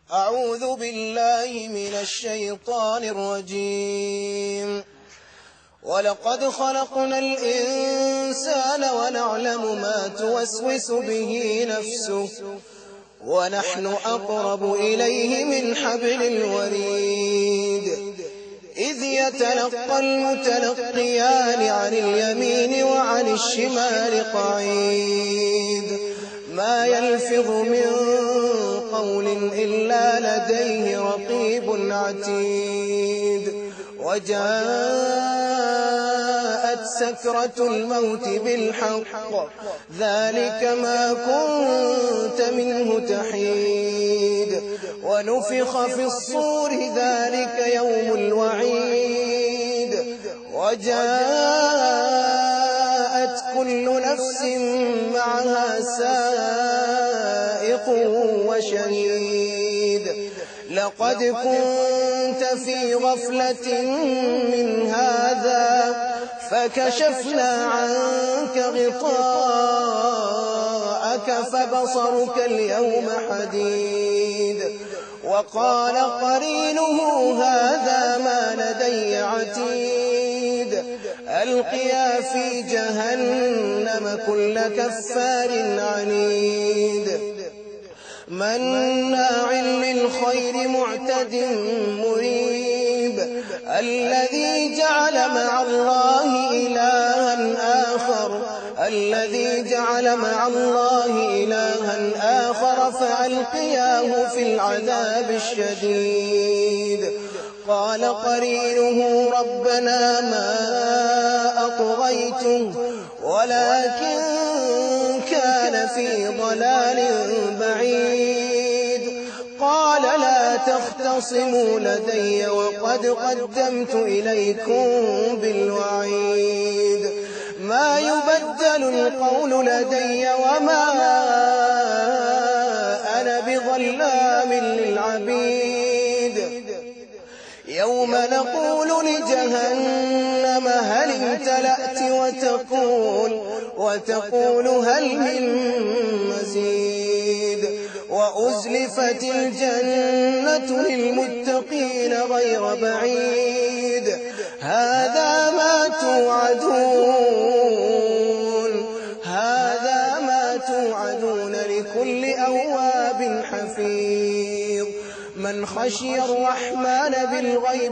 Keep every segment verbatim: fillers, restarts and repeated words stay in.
أعوذ بالله من الشيطان الرجيم. ولقد خلقنا الإنسان ونعلم ما توسوس به نفسه ونحن أقرب إليه من حبل الوريد إذ يتلقى المتلقيان عن اليمين وعن الشمال قعيد ما يلفظ من قول إلا لديه رقيب عتيد وجاءت سكرة الموت بالحق ذلك ما كنت منه تحيد ونفخ في الصور ذلك يوم الوعيد وجاءت كل نفس معها سائق وشهيد لقد كنت في غفلة من هذا فكشفنا عنك غطاءك فبصرك اليوم حديد وقال قرينه هذا ما لدي عتيد ألقيا في جهنم كل كفار عنيد مناع للخير معتد مريب الذي جعل مع الله إلها آخر الذي جعل مع الله إلها آخر فألقياه في العذاب الشديد قال قرينه ربنا ما أطغيته ولكن كان في ضلال بعيد قال لا تختصموا لدي وقد قدمت إليكم بالوعيد ما يبدل القول لدي وما أنا بظلام للعبيد يوم نقول لجهنم هل امتلأت وتقول وتقول هل من مزيد وأزلفت الجنة للمتقين غير بعيد هذا ما توعدون هذا ما توعدون لكل أواب حفيظ من خشي الرحمن بالغيب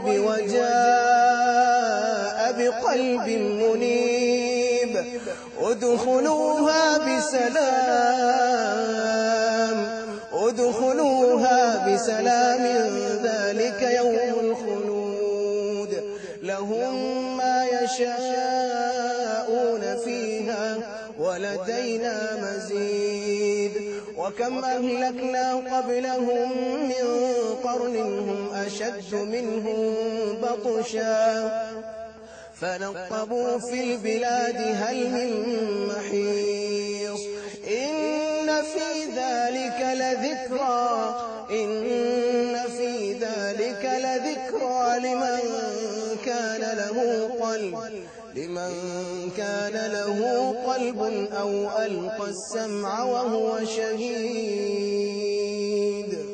وجاء بقلب منيب ادخلوها بسلام ادخلوها بسلام ذلك يوم الخلود لهم ما يشاءون فيها ولدينا مزيد وكم أهلكنا قبلهم من قرن هم أشد منهم بطشا فنقبوا في البلاد هل من محيص إن في ذلك لذكرى إن في ذلك لذكرى لمن كان له قلب لمن كان له قلب أو ألقى السمع وهو شهيد